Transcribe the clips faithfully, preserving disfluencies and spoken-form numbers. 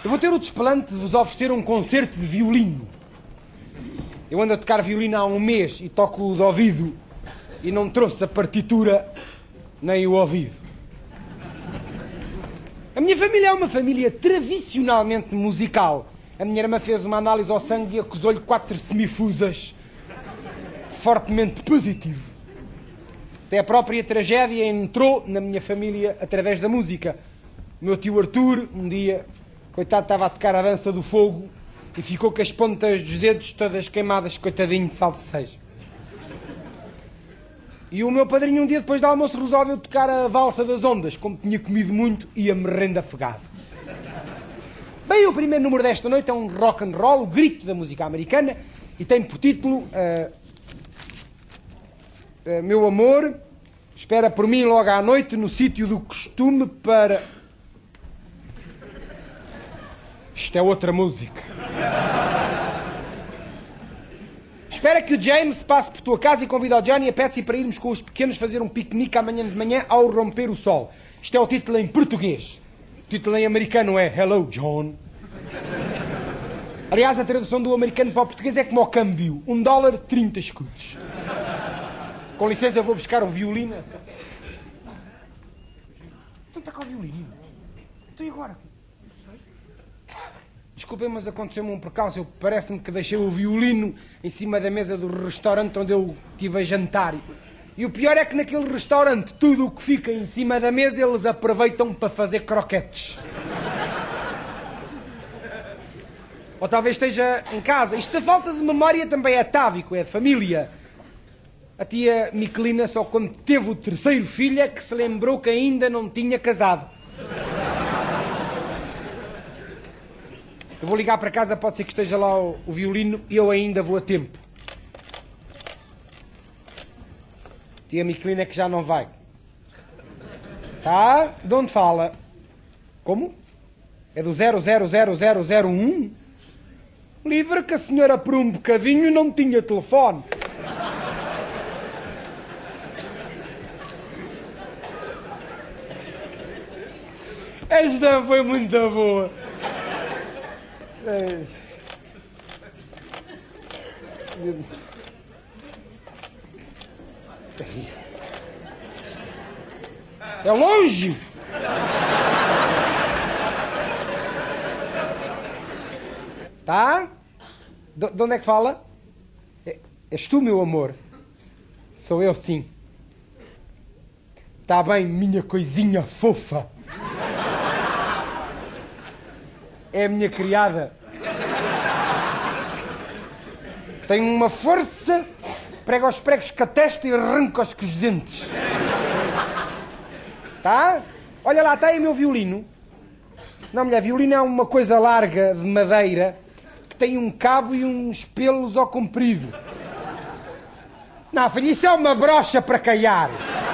Eu vou ter o desplante de vos oferecer um concerto de violino. Eu ando a tocar violino há um mês e toco de ouvido e não trouxe a partitura nem o ouvido. A minha família é uma família tradicionalmente musical. A minha irmã fez uma análise ao sangue e acusou-lhe quatro semifusas fortemente positivo. Até a própria tragédia entrou na minha família através da música. O meu tio Arthur, um dia, coitado, estava a tocar a dança do fogo e ficou com as pontas dos dedos todas queimadas, coitadinho de salve seja. E o meu padrinho, um dia depois do almoço, resolveu tocar a valsa das ondas. Como tinha comido muito, ia-me rendo afogado. Bem, o primeiro número desta noite é um rock and roll, o grito da música americana, e tem por título uh, uh, Meu amor, espera por mim logo à noite no sítio do costume para... Isto é outra música. Espera que o James passe por tua casa e convida o Johnny e a Patsy para irmos com os pequenos fazer um piquenique amanhã de manhã ao romper o sol. Isto é o título em português. O título em americano é Hello, John. Aliás, a tradução do americano para o português é como ao câmbio. Um dólar, trinta escudos. Com licença, eu vou buscar o violino. Então está cá o violino. Então e agora? Desculpem, mas aconteceu-me um percalço. Parece-me que deixei o violino em cima da mesa do restaurante onde eu estive a jantar. E o pior é que naquele restaurante, tudo o que fica em cima da mesa, eles aproveitam para fazer croquetes. Ou talvez esteja em casa. Isto da falta de memória também é atávico, é de família. A tia Miquelina, só quando teve o terceiro filho, é que se lembrou que ainda não tinha casado. Eu vou ligar para casa, pode ser que esteja lá o, o violino e eu ainda vou a tempo. Tia Miquelina é que já não vai. Tá? De onde fala? Como? É do zero zero zero zero zero um? Livre que a senhora por um bocadinho não tinha telefone. Esta foi muito boa. É... é longe. Tá? De, de onde é que fala? É, és tu, meu amor? Sou eu, sim. Tá bem, minha coisinha fofa. É a minha criada. Tem uma força, prega os pregos com a testa e arranca-os com os dentes. Tá? Olha lá, está aí o meu violino. Não, mulher, violino é uma coisa larga de madeira que tem um cabo e uns pelos ao comprido. Não, filho, isso é uma brocha para caiar.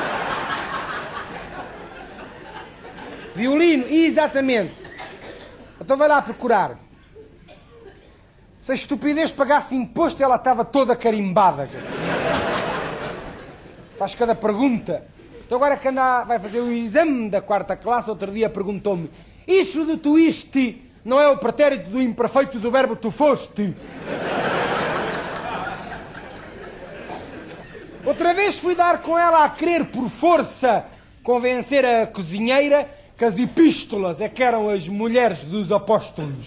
Violino, exatamente. Então vai lá procurar. Se a estupidez pagasse imposto, ela estava toda carimbada. Faz cada pergunta. Então agora que anda, vai fazer o exame da quarta classe, outro dia perguntou-me: isso de tu iste não é o pretérito do imperfeito do verbo tu foste? Outra vez fui dar com ela a querer por força convencer a cozinheira que as epístolas é que eram as mulheres dos apóstolos.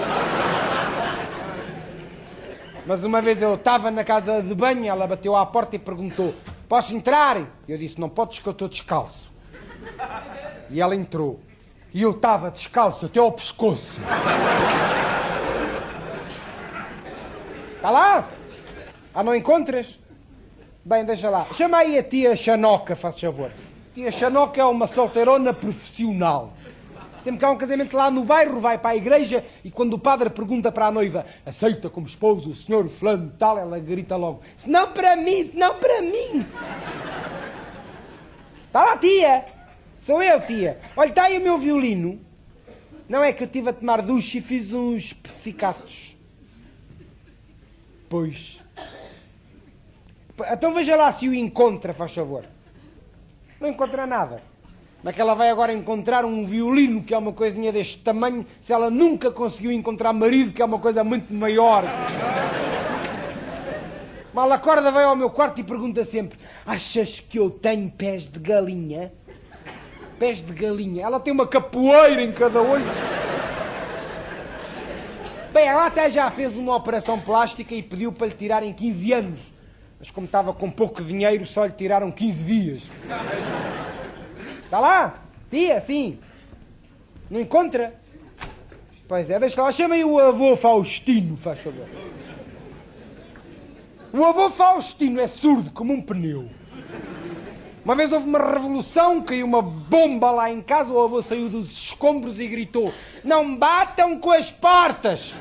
Mas uma vez eu estava na casa de banho, ela bateu à porta e perguntou: posso entrar? Eu disse: não podes, que eu estou descalço. E ela entrou. E eu estava descalço até ao pescoço. Está lá? Ah, não encontras? Bem, deixa lá. Chama aí a tia Xanoca, faz favor. Tia Xanoca é uma solteirona profissional. Sempre que há um casamento lá no bairro, vai para a igreja e quando o padre pergunta para a noiva: aceita como esposo o senhor fulano de tal, ela grita logo: se não para mim, se não para mim. Está lá, tia. Sou eu, tia. Olha, está aí o meu violino. Não é que eu estive a tomar duche e fiz uns psicatos. Pois. Então veja lá se o encontra, faz favor. Não encontra nada. Como é que ela vai agora encontrar um violino, que é uma coisinha deste tamanho, se ela nunca conseguiu encontrar marido, que é uma coisa muito maior? Mal acorda, vai ao meu quarto e pergunta sempre: achas que eu tenho pés de galinha? Pés de galinha. Ela tem uma capoeira em cada olho. Bem, ela até já fez uma operação plástica e pediu para lhe tirarem quinze anos. Mas como estava com pouco dinheiro, só lhe tiraram quinze dias. Está lá? Tia, sim. Não encontra? Pois é, deixa lá. Chamem o avô Faustino, faz favor. O avô Faustino é surdo como um pneu. Uma vez houve uma revolução, caiu uma bomba lá em casa, o avô saiu dos escombros e gritou: não batam com as portas!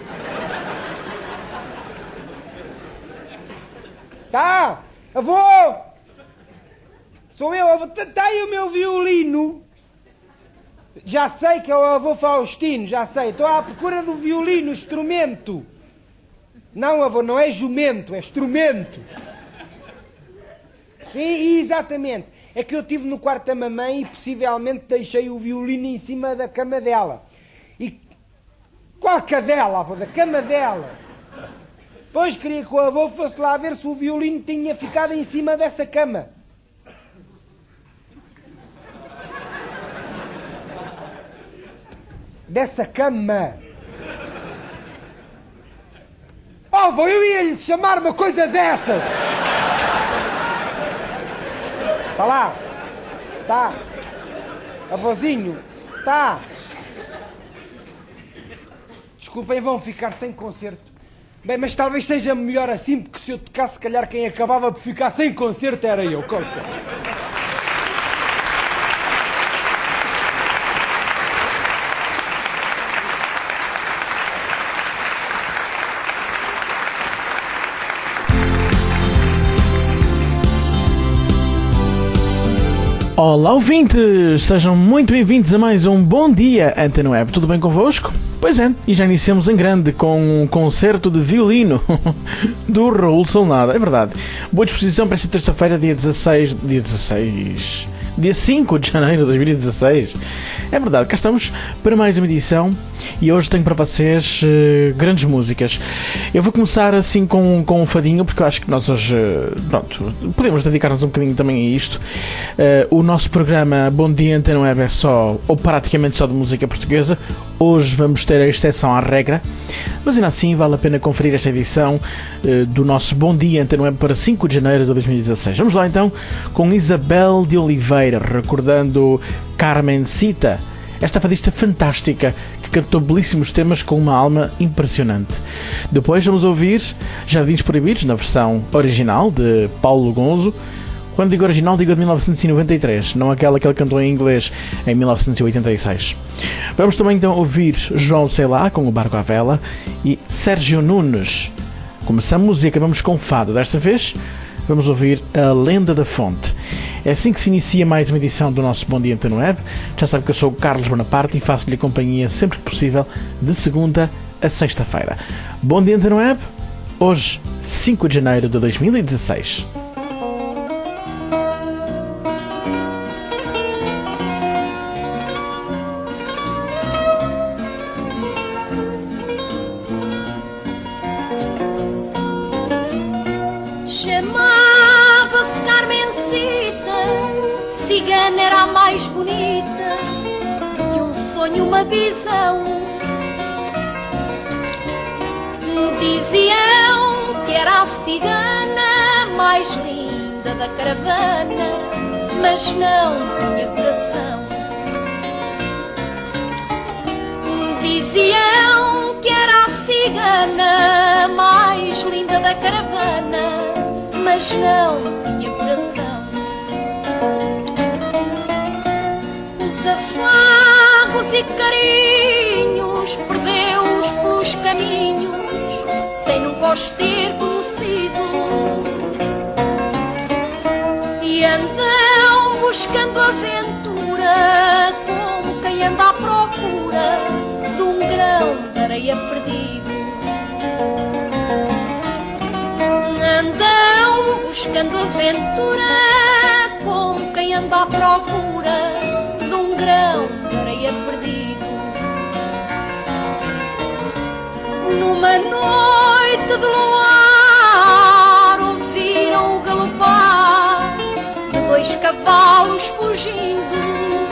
Tá, avô! Sou eu, avô. Está aí o meu violino. Já sei que é o avô Faustino, já sei. Estou à procura do violino, instrumento. Não, avô, não é jumento, é instrumento. Sim, exatamente. É que eu estive no quarto da mamãe e possivelmente deixei o violino em cima da cama dela. E... qual cadela, avô? Da cama dela. Pois queria que o avô fosse lá ver se o violino tinha ficado em cima dessa cama. Dessa cama. Oh, avô, eu ia-lhe chamar uma coisa dessas. Está lá? Está. Avôzinho? Está. Desculpem, vão ficar sem concerto. Bem, mas talvez seja melhor assim, porque se eu tocasse, se calhar quem acabava por ficar sem concerto era eu. Com licença. Olá ouvintes, sejam muito bem-vindos a mais um Bom Dia Antena Web, tudo bem convosco? Pois é, e já iniciamos em grande com um concerto de violino do Raul Solnado, é verdade. Boa disposição para esta terça-feira, dia dezasseis, dia dezasseis, dia cinco de janeiro de dois mil e dezasseis. É verdade, cá estamos para mais uma edição e hoje tenho para vocês uh, grandes músicas. Eu vou começar assim com, com um fadinho, porque eu acho que nós hoje, uh, pronto, podemos dedicar-nos um bocadinho também a isto. Uh, o nosso programa Bom Dia Antena Web é só, ou praticamente só de música portuguesa. Hoje vamos ter a exceção à regra, mas ainda assim vale a pena conferir esta edição uh, do nosso Bom Dia Antena Web para cinco de janeiro de dois mil e dezasseis. Vamos lá então com Isabel de Oliveira, recordando Carmencita, esta fadista fantástica que cantou belíssimos temas com uma alma impressionante. Depois vamos ouvir Jardins Proibidos, na versão original de Paulo Gonzo. Quando digo original, digo de mil novecentos e noventa e três, não aquela que ele cantou em inglês em mil novecentos e oitenta e seis. Vamos também então ouvir João Sei Lá, com O Barco à Vela, e Sérgio Nunes. Começamos e acabamos com fado. Desta vez vamos ouvir A Lenda da Fonte. É assim que se inicia mais uma edição do nosso Bom Dia Antena Web. Já sabe que eu sou o Carlos Bonaparte e faço-lhe companhia sempre que possível, de segunda a sexta-feira. Bom Dia Antena Web, hoje, cinco de janeiro de dois mil e dezasseis. Chamava-se Carmencita, cigana era a mais bonita do que um sonho, uma visão. Diziam que era a cigana mais linda da caravana, mas não tinha coração. Diziam que era a cigana mais linda da caravana, mas não tinha coração. Os afagos e carinhos perdeu-os pelos caminhos, sem nunca os ter conhecido. E andam buscando aventura, como quem anda à procura de um grão de areia perdido. Andam buscando aventura, como quem anda à procura de grão de areia perdido. Numa noite de luar ouviram o galopar de dois cavalos fugindo.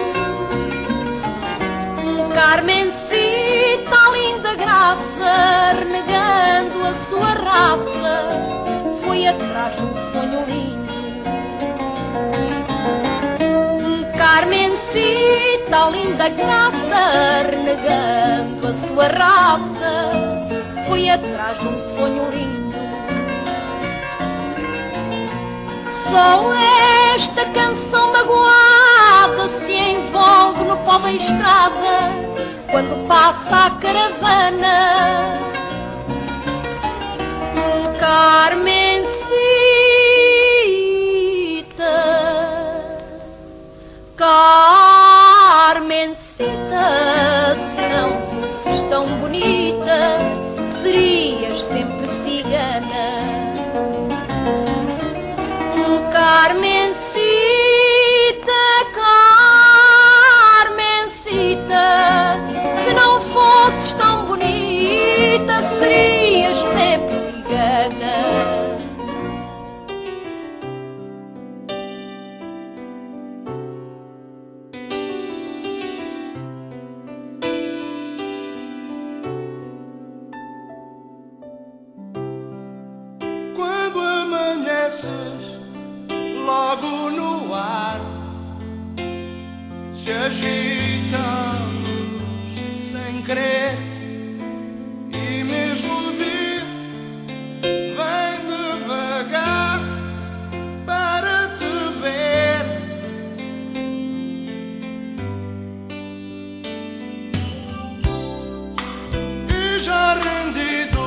Carmencita, a linda graça, renegando a sua raça, foi atrás de um sonho lindo. Carmencita, a linda graça, renegando a sua raça, foi atrás de um sonho lindo. Só esta canção magoada se envolve no pó da estrada quando passa a caravana. Carmencita, Carmencita, se não fosses tão bonita, serias sempre cigana. Carmencita, Carmencita, se não fosses tão bonita, serias sempre cigana. Quando amanheces logo no ar, se agita a luz sem querer, e mesmo o dia vem devagar para te ver. E já rendido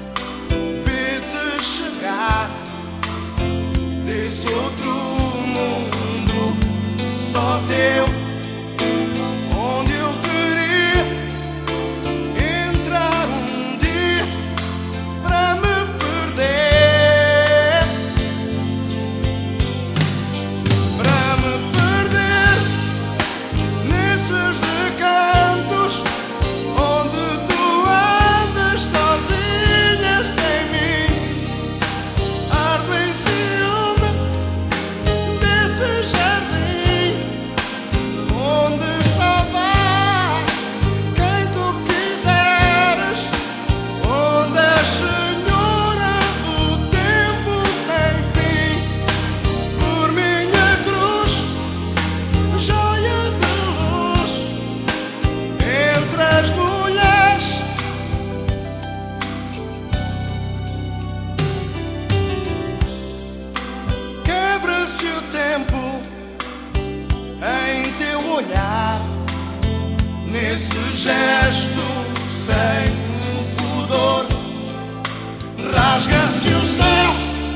vi-te chegar desse outro mundo só teu, onde eu queria entrar um dia para me perder, para me perder nesses recantos onde tu andas sozinha sem mim. Ardo em ciúme desse jardim onde só vai quem tu quiseres, onde és senhora do tempo sem fim. Por minha cruz, joia de luz entre as mulheres. Quebra-se o tempo em teu olhar, nesse gesto sem pudor. Rasga-se o céu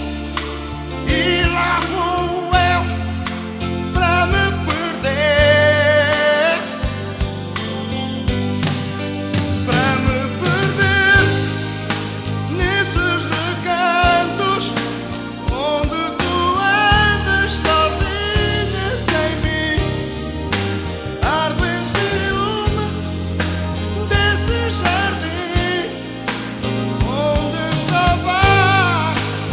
e lá vou eu para me perder, para me perder nesses recantos onde tu andas sozinha sem mim. Ardo em ciúme desse jardim onde só vai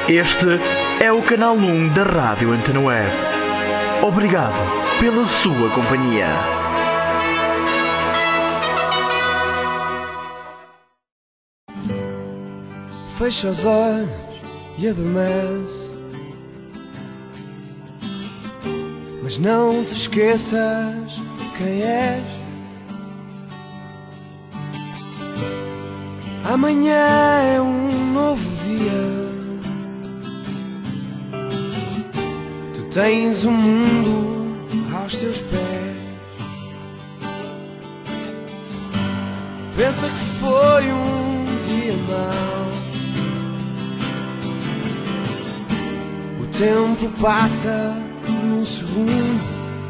Este é o canal um da Rádio Antena Web. Obrigado pela sua companhia. Fecha os olhos e adormece, mas não te esqueças quem és. Amanhã é um novo dia. Tu tens o mundo aos teus pés. Pensa que foi um dia mau. O tempo passa num segundo.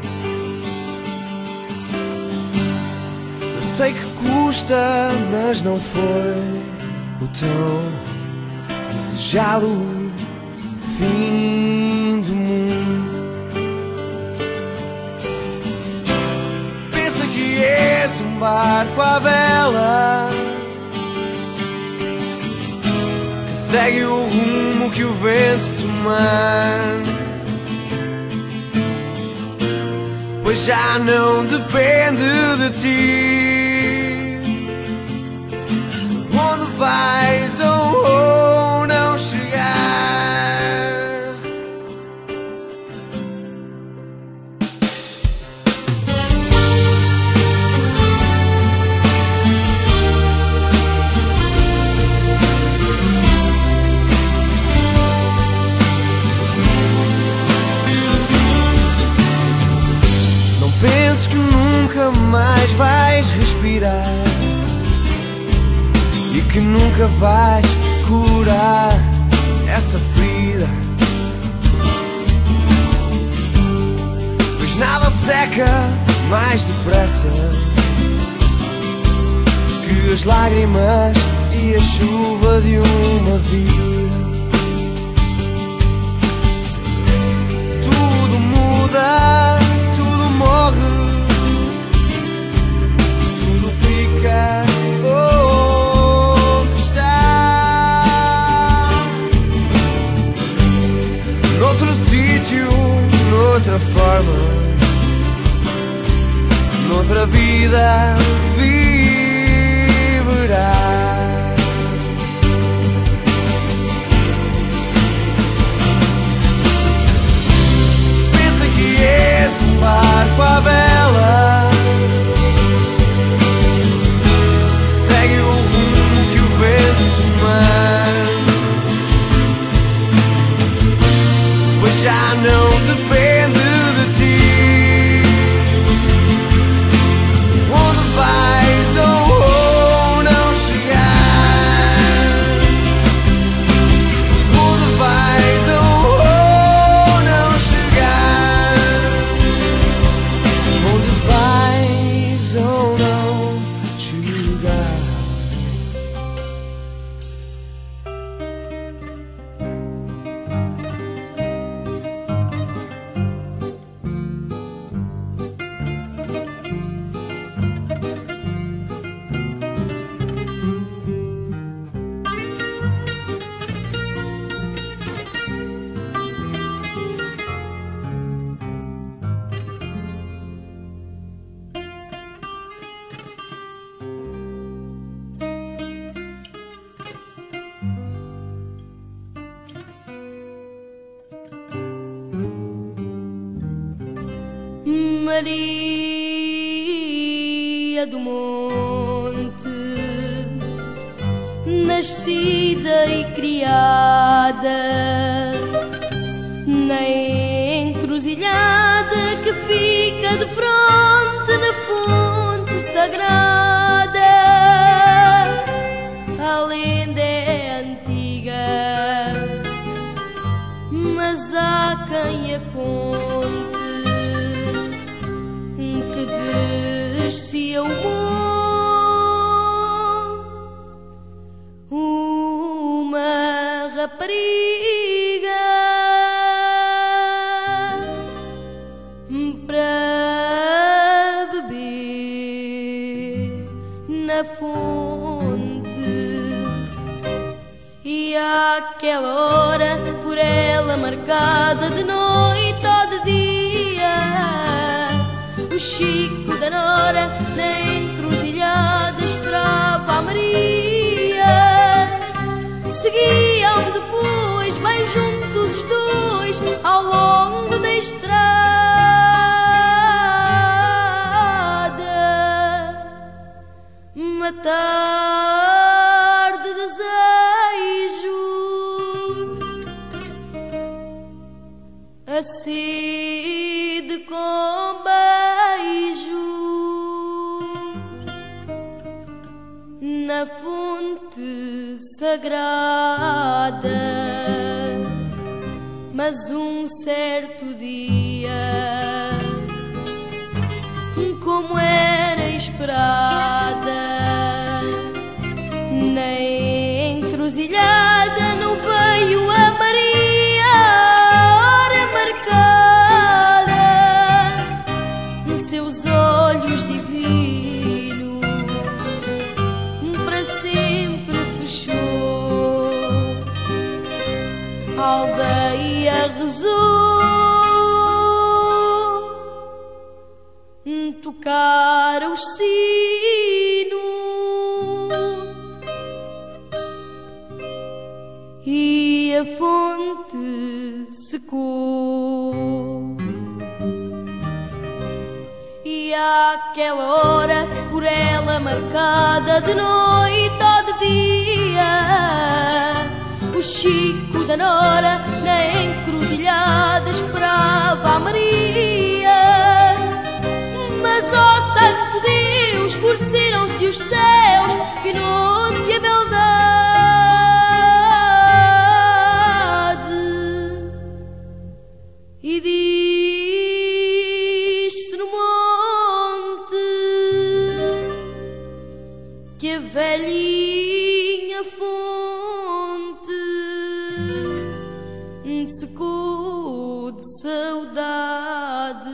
Eu sei que custa, mas não foi o tão desejado fim do mundo. Pensa que és um barco à vela que segue o rumo que o vento tomar, pois já não depende de ti. Onde vais ou oh, não chegar? Não penses que nunca mais vais respirar e que nunca vais curar essa ferida, pois nada seca mais depressa que as lágrimas e a chuva de uma vida. Tudo muda, tudo morre, tudo fica onde está. Noutro sítio, noutra forma, noutra vida viverá. Pensa que és um barco à vela, segue o rumo que o vento tomar, pois já não depende de ti. Onde vais ou oh, não chegar? Onde vais ou oh, não chegar? Onde vais ou não chegar? Maria do Monte, nascida e criada na encruzilhada que fica de fronte na fonte sagrada. A lenda é antiga, mas há quem a conte, que descia o monte uma rapariga para beber na fonte, e E àquela hora, por ela marcada de noite ou de dia, o Chico da Nora na encruzilhada esperava a Maria. Seguiam depois, bem juntos os dois, ao longo da estrada. Matar de desejo a sede com beijo na fonte sagrada. Mas um certo dia, como era esperada, na encruzilhada não veio a Maria, a hora marcada. Seus olhos divinos para sempre fechou. A aldeia rezou, tocaram os sinos e a fonte secou. E àquela hora, por ela marcada de noite ou de dia, o Chico da Nora na encruzilhada esperava a Maria. Mas, ó santo Deus, escureceram-se os céus, finou-se a beldade. E diz-se no monte que a velhinha fonte secou de saudade.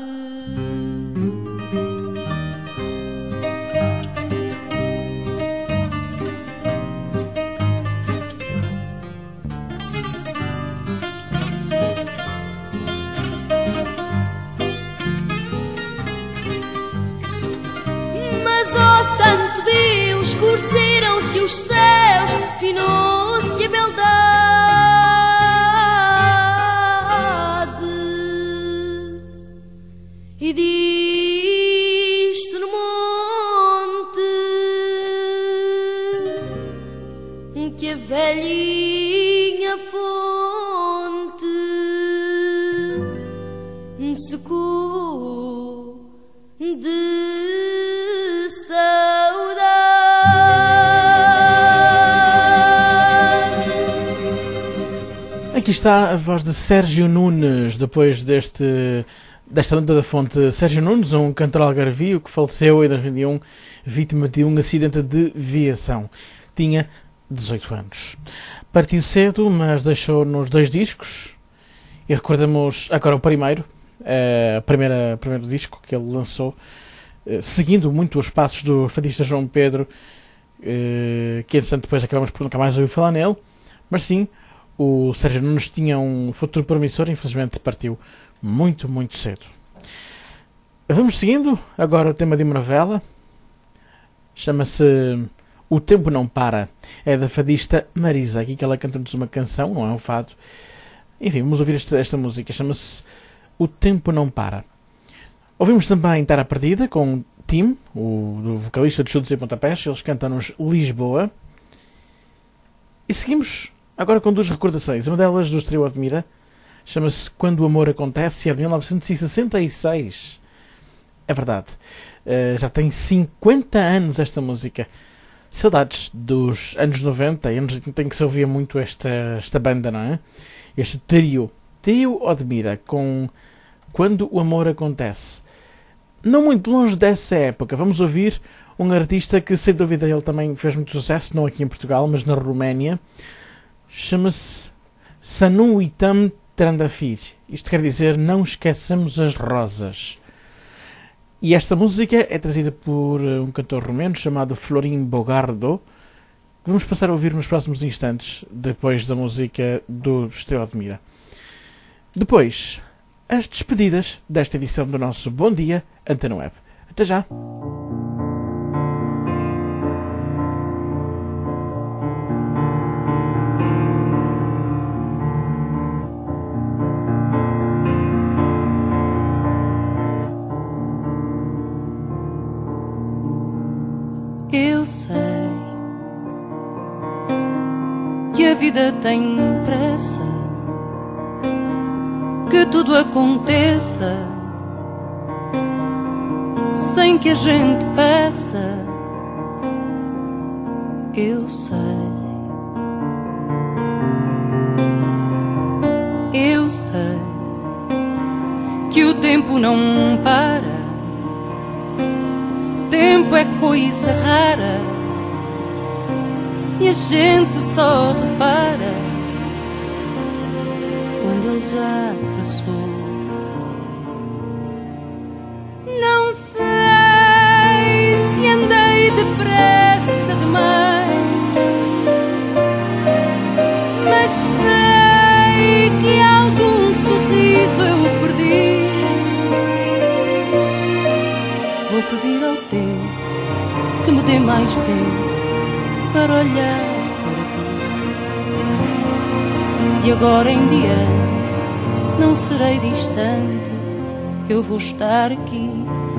Santo Deus, escureceram-se os céus, finou-se a beldade. E diz-se no monte que a velhinha fonte secou de Aqui está a voz de Sérgio Nunes, depois deste, desta lenda da fonte. Sérgio Nunes, um cantor algarvio que faleceu em dois mil e um, vítima de um acidente de viação. Tinha dezoito anos. Partiu cedo, mas deixou-nos dois discos. E recordamos agora o primeiro, a primeira, o primeiro disco que ele lançou, seguindo muito os passos do fadista João Pedro, que entretanto depois acabamos por nunca mais ouvir falar nele, mas sim, o Sérgio Nunes tinha um futuro promissor e infelizmente partiu muito, muito cedo. Vamos seguindo, agora o tema de uma novela, chama-se O Tempo Não Para, é da fadista Marisa, aqui que ela canta-nos uma canção, não é um fado. Enfim, vamos ouvir esta, esta música, chama-se O Tempo Não Para. Ouvimos também Terra Perdida com Tim, o do vocalista de Chutes e Pontapés, eles cantam-nos Lisboa. E seguimos agora com duas recordações, uma delas do Trio Admira, chama-se Quando o Amor Acontece, é de mil novecentos e sessenta e seis. É verdade, uh, já tem cinquenta anos esta música. Saudades dos anos noventa, anos em que se ouvia muito esta, esta banda, não é? Este trio, Trio Admira, com Quando o Amor Acontece. Não muito longe dessa época, vamos ouvir um artista que, sem dúvida, ele também fez muito sucesso, não aqui em Portugal, mas na Roménia. Chama-se Sanum Itam Trandafir. Isto quer dizer Não Esqueçamos as Rosas. E esta música é trazida por um cantor romeno chamado Florin Bogardo, que vamos passar a ouvir nos próximos instantes, depois da música do Esteu de Mira. Depois, as despedidas desta edição do nosso Bom Dia Antena Web. Até já! Eu sei que a vida tem pressa, que tudo aconteça sem que a gente peça. Eu sei, eu sei que o tempo não para. Tempo é coisa rara e a gente só repara quando ele já passou. Não sei se andei depressa demais, mas sei que algum sorriso eu perdi. Vou pedir ao tempo que me dê mais tempo para olhar para ti. De agora em diante não serei distante, eu vou estar aqui.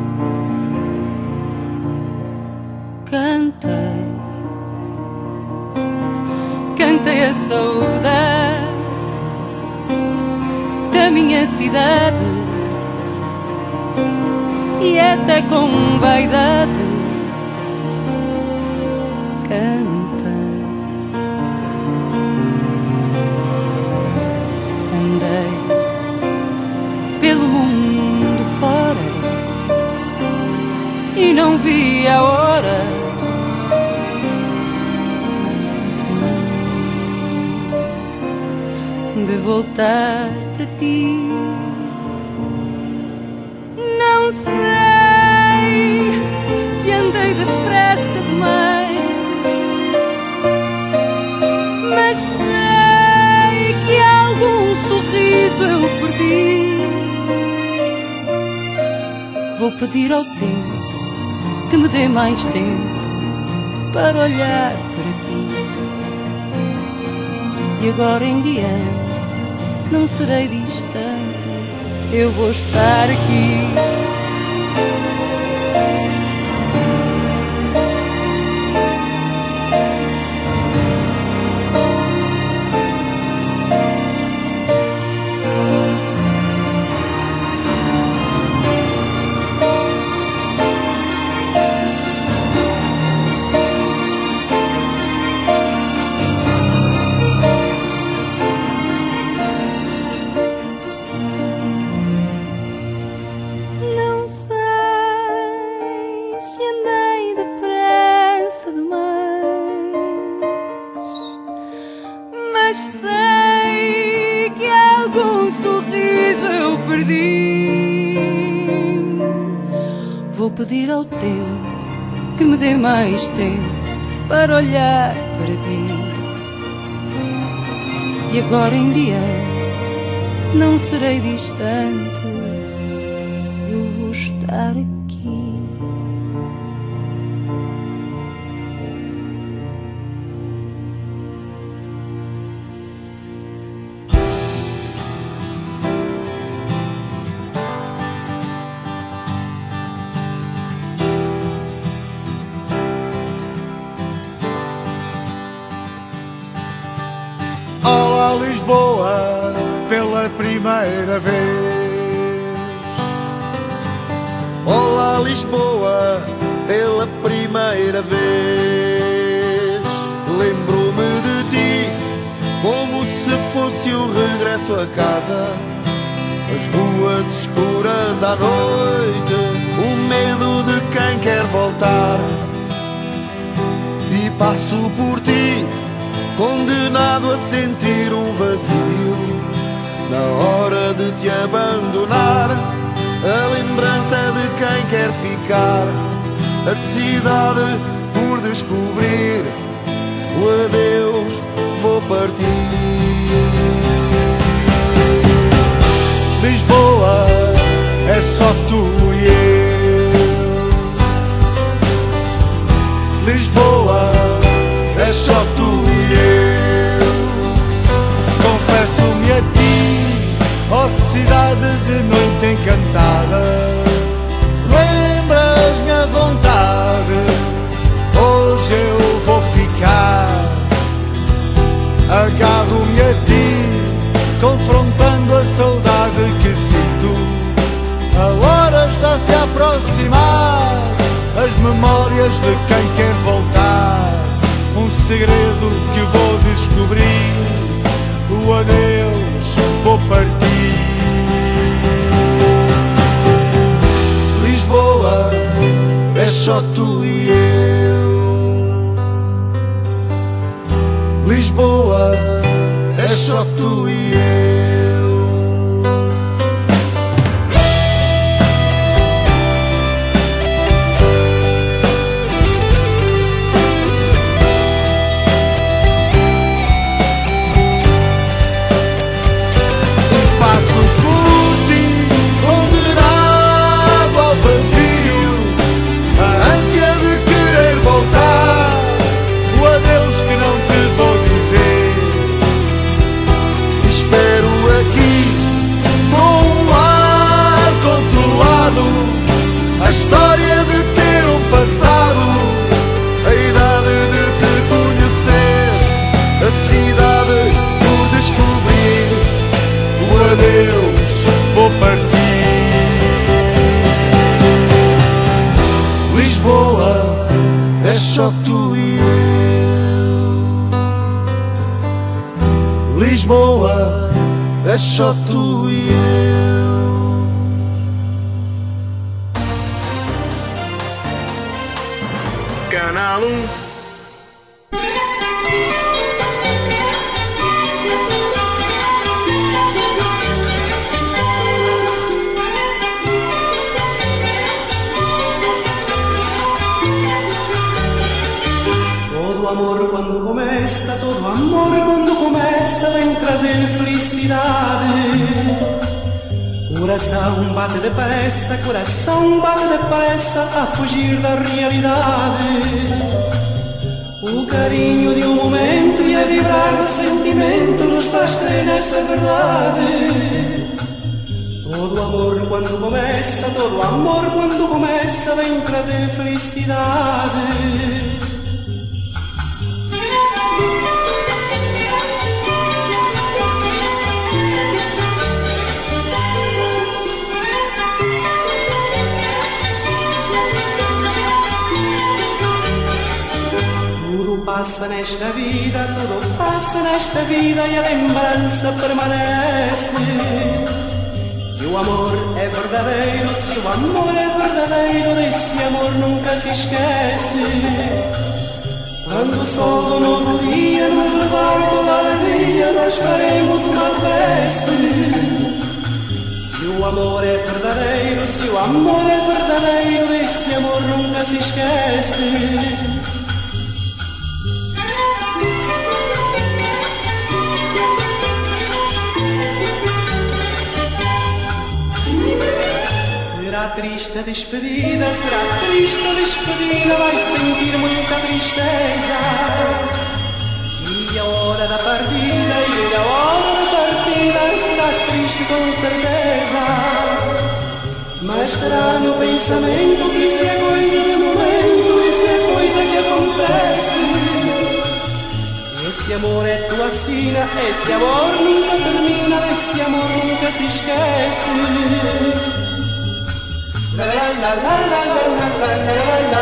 Cantei, cantei a saudade da minha cidade, e até com vaidade cantei. Andei pelo mundo fora e não vi a hora de voltar para ti. Não sei se andei depressa demais, mas sei que algum sorriso eu perdi. Vou pedir ao tempo que me dê mais tempo para olhar para ti. E agora em diante não serei distante, eu vou estar aqui. Vou pedir ao tempo que me dê mais tempo para olhar para ti. E agora em diante não serei distante, eu vou estar aqui. Olá Lisboa, pela primeira vez. Olá Lisboa, pela primeira vez. Lembro-me de ti como se fosse um regresso a casa. As ruas escuras à noite, o medo de quem quer voltar. E passo por ti condenado a sentir um vazio na hora de te abandonar. A lembrança de quem quer ficar, a cidade por descobrir, o adeus vou partir. Lisboa, é só tu e eu. Lisboa, é só tu e eu. Confesso-me a ti, ó cidade de noite encantada, lembras minha vontade, hoje eu vou ficar. Agarro-me a ti, confrontando a saudade que sinto. A hora está-se a aproximar, as memórias de quem quer voltar. Um segredo que vou descobrir, o adeus vou partir. Lisboa, é só tu e eu. Lisboa, é só tu e eu. A história de ter um passado, a idade de te conhecer, a cidade por descobrir, o adeus vou partir. Lisboa, é só tu e eu. Lisboa, é só tu e eu. Canal um. Todo amor quando começa, todo amor quando começa vem trazer felicidade. Coração bate depressa, coração bate depressa a fugir da realidade. O carinho de um momento e a vibrar do sentimento nos faz crer nessa verdade. Todo amor quando começa, todo amor quando começa vem trazer felicidade. Passa nesta vida, tudo passa nesta vida e a lembrança permanece. Se o amor é verdadeiro, se o amor é verdadeiro, desse amor nunca se esquece. Quando o sol do novo dia nos levar toda a alegria, nós faremos uma festa. Se o amor é verdadeiro, se o amor é verdadeiro, desse amor nunca se esquece. Será triste a despedida, será triste a despedida, vai sentir muita tristeza. E a hora da partida, e a hora da partida será triste com certeza. Mas terá no pensamento que isso é coisa de momento, isso é coisa que acontece. Esse amor é tua sina, esse amor nunca termina, esse amor nunca se esquece. La la la la la la la la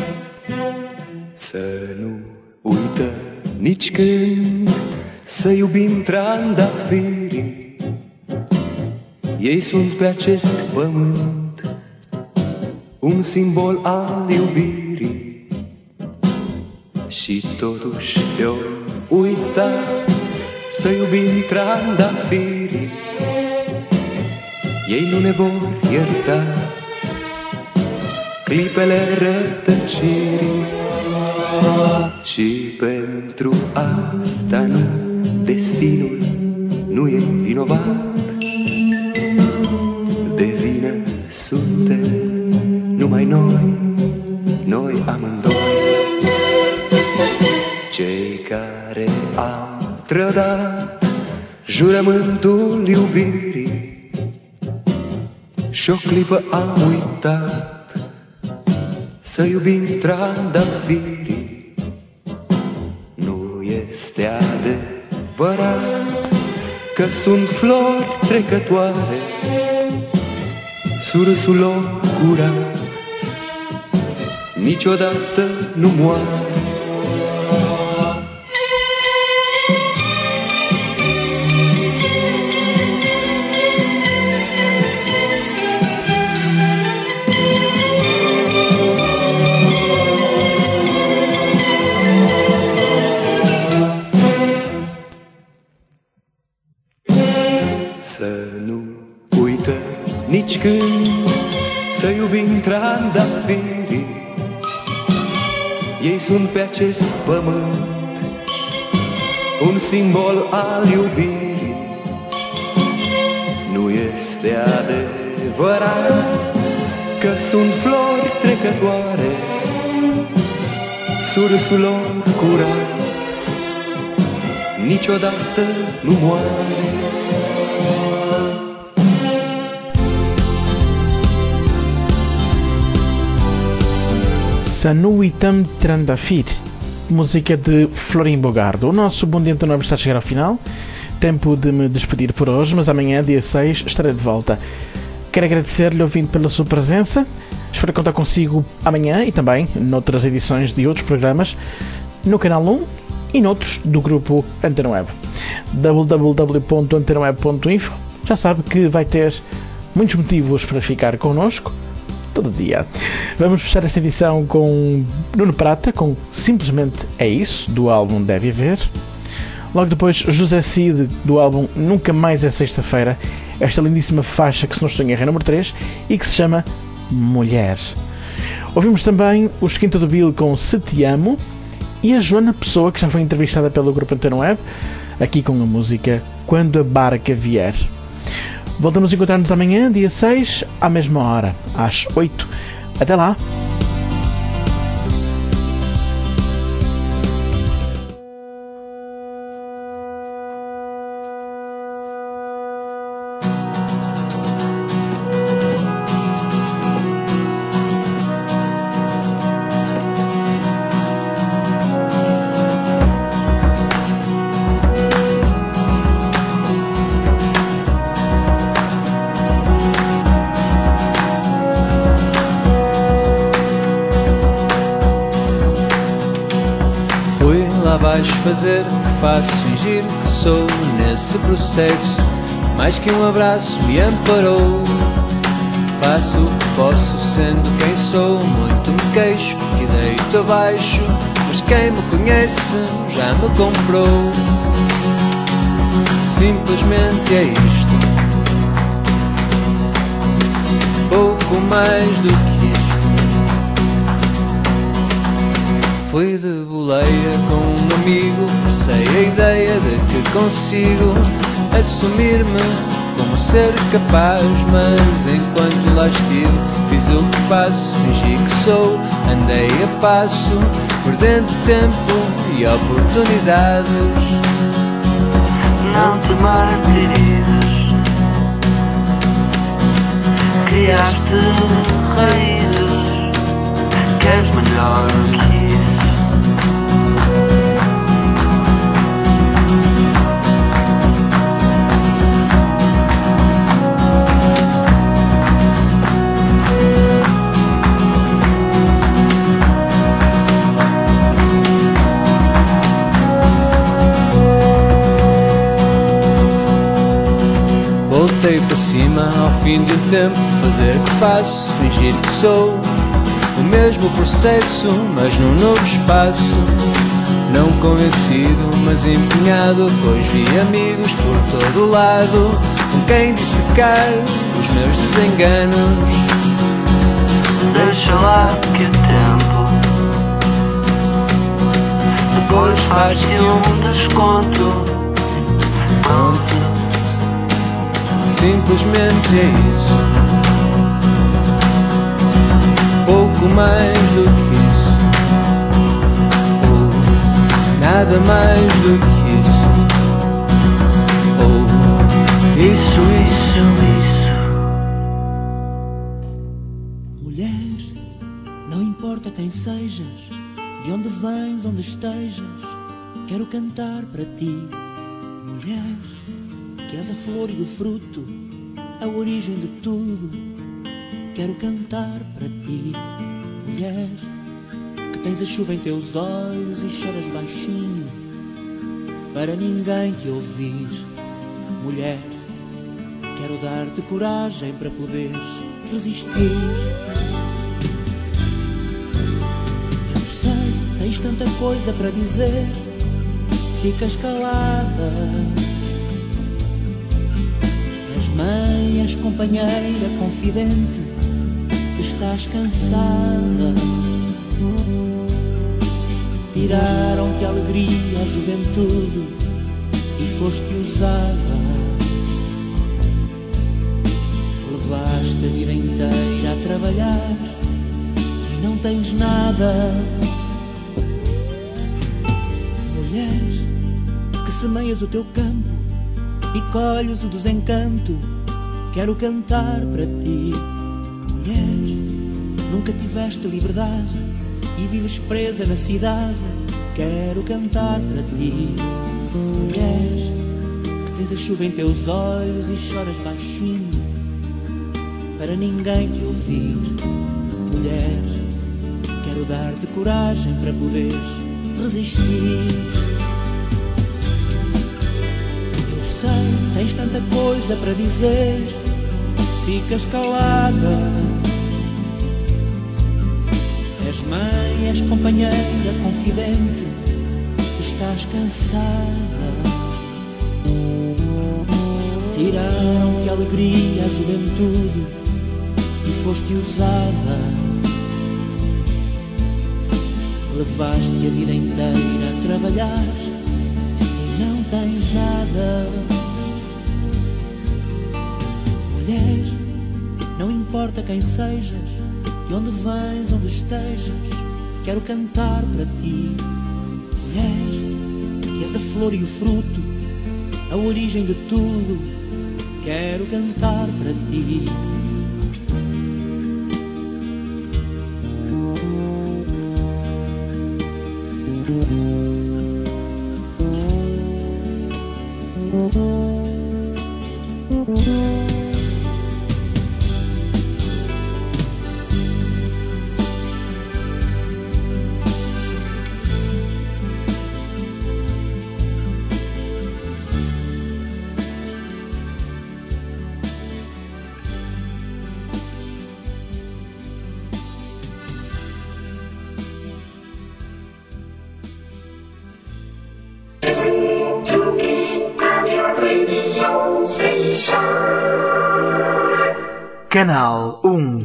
Say iubim trandafirii, ei sunt pe acest pământ un simbol al iubirii. Și totuși eu uitat să iubim trandafirii, ei nu ne vor ierta clipele rătăcirii. Și pentru asta nu, destinul nu e vinovat, de vină suntem numai noi, noi amândoi. Cei care am trădat jurământul iubirii și o clipă am uitat să iubim trandafirii. Nu este adevărat că sunt flori trecătoare, surâsul lor curat niciodată nu moare. Să nu uită nici când să iubim trandafirii, ei sunt pe acest pământ un simbol al iubirii. Nu este adevărat că sunt flori trecătoare, surâsul lor curat niciodată nu moare. Să nu uităm Trandafiri, música de Florim Bogardo. O nosso Bom Dia Antena Web está a chegar ao final. Tempo de me despedir por hoje, mas amanhã, dia seis, estarei de volta. Quero agradecer-lhe, ouvinte, pela sua presença. Espero contar consigo amanhã e também noutras edições de outros programas no canal um e noutros do grupo Antena Web. w w w ponto antena web ponto info. Já sabe que vai ter muitos motivos para ficar connosco todo dia. Vamos fechar esta edição com Nuno Prata, com Simplesmente É Isso, do álbum Deve Haver. Logo depois, José Cid, do álbum Nunca Mais é Sexta-feira, esta lindíssima faixa que, se não estou em erro, é número três e que se chama Mulher. Ouvimos também os Quinta do Bill com Se Te Amo e a Joana Pessoa, que já foi entrevistada pelo grupo Antena Web, aqui com a música Quando a Barca Vier. Voltamos a encontrar-nos amanhã, dia seis, à mesma hora, às oito. Até lá! Vais fazer que faço, fingir que sou nesse processo. Mais que um abraço me amparou. Faço o que posso sendo quem sou. Muito me queixo que deito abaixo, mas quem me conhece já me comprou. Simplesmente é isto, pouco mais do que isto. Fui de boleia com um amigo, forcei a ideia de que consigo assumir-me como ser capaz. Mas enquanto lá estive, fiz o que faço, fingi que sou. Andei a passo, perdendo tempo e oportunidades. Não te martirizes, criaste raízes, queres melhor que isso. Voltei para cima ao fim de um tempo, fazer que faço, fingir que sou o mesmo processo, mas num novo espaço. Não convencido, mas empenhado, pois vi amigos por todo lado, com quem dissecar os meus desenganos. Deixa lá que o tempo depois faz-te um desconto. Conto, simplesmente é isso, pouco mais do que isso, ou nada mais do que isso, ou isso, isso, isso. Mulher, não importa quem sejas, de onde vens, onde estejas, quero cantar para ti. Mulher, que és a flor e o fruto, a origem de tudo, quero cantar para ti. Mulher, que tens a chuva em teus olhos e choras baixinho, para ninguém te ouvir. Mulher, quero dar-te coragem para poderes resistir. Eu sei, tens tanta coisa para dizer, ficas calada. És mãe, és companheira, confidente, estás cansada. Tiraram-te a alegria, a juventude e foste usada. Levaste a vida inteira a trabalhar e não tens nada. Mulher, que semeias o teu campo e colhes o desencanto, quero cantar para ti. Mulher, nunca tiveste liberdade e vives presa na cidade, quero cantar para ti. Mulher, que tens a chuva em teus olhos e choras baixinho, para ninguém te ouvir. Mulher, quero dar-te coragem para poderes resistir. Eu sei, tens tanta coisa para dizer, ficas calada. És mãe, és companheira, confidente, estás cansada. Tiraram-te a alegria, a juventude e foste usada. Levaste a vida inteira a trabalhar e não tens nada. Mulher, não importa quem sejas, de onde vens, onde estejas, quero cantar para ti. Mulher, que és a flor e o fruto, a origem de tudo, quero cantar para ti. Canal um.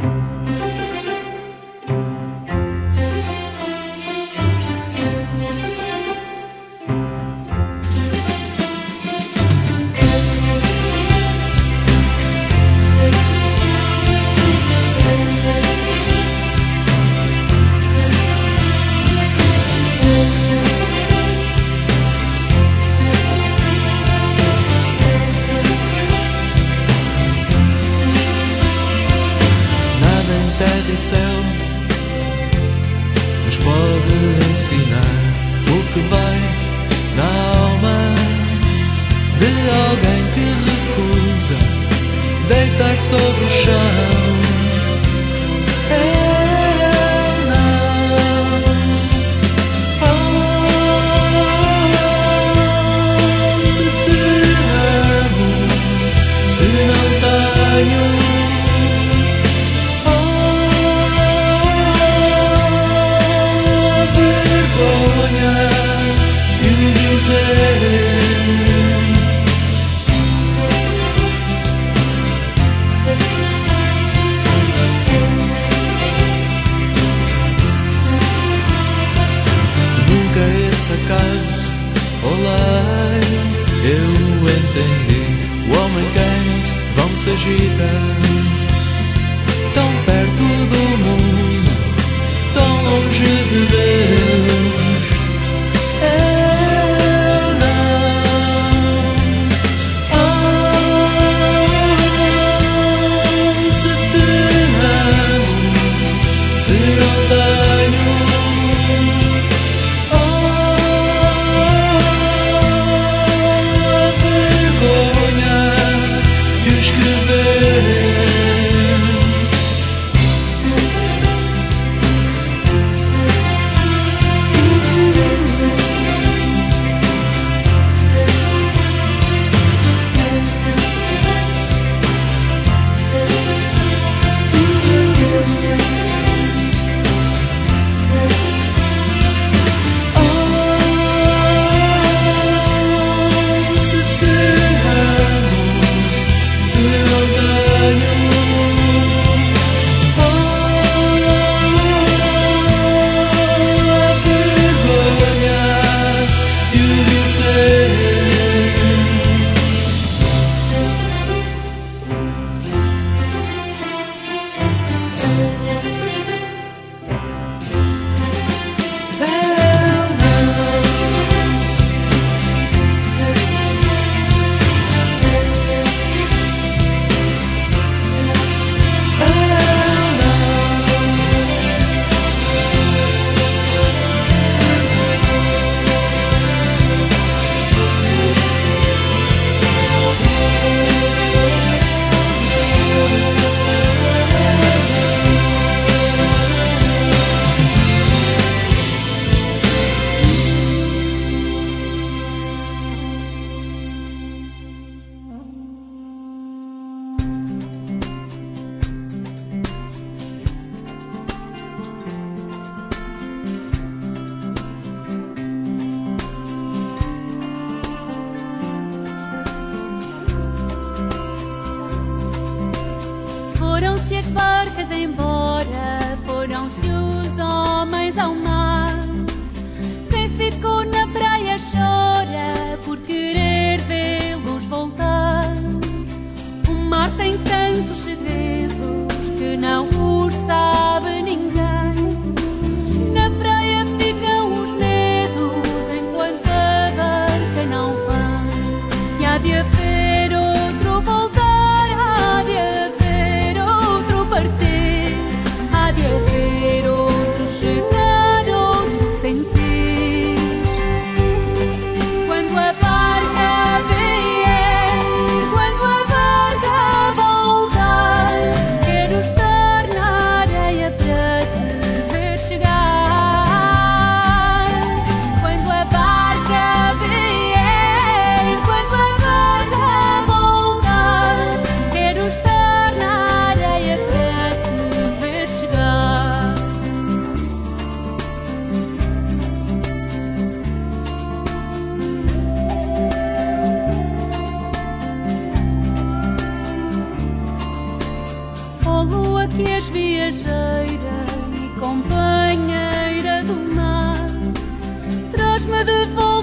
Sobre o chão, eu não. Oh, se te amo, se não tenho oh, vergonha de dizer. Nunca esse acaso ou lei eu entendi. O homem quem vão se agita, tão perto do mundo, tão longe de Deus. Eu não, oh, se te amo, se não tenho Foram-se as barcas embora, foram-se os homens ao mar. Quem ficou na praia chora por querer vê-los voltar. O mar tem tantos segredos que não os sabe ninguém. Na praia ficam os medos enquanto a barca não vem. E há de haver outro voltar, há de haver partir, há de haver outro chegar, outro sentir. Quando a barca vier, quando a barca voltar, quero estar na areia para te ver chegar. Quando a barca vier, quando a barca voltar, quero estar na areia para que és viajeira e companheira do mar, traz-me de volta